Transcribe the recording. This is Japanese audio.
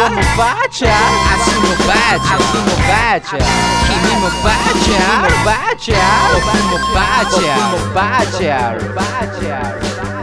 もバーチャー明日もバーチャー明日もバーチャー君もバーチャーバーチャー僕もバーチャーバーチャーバーチャー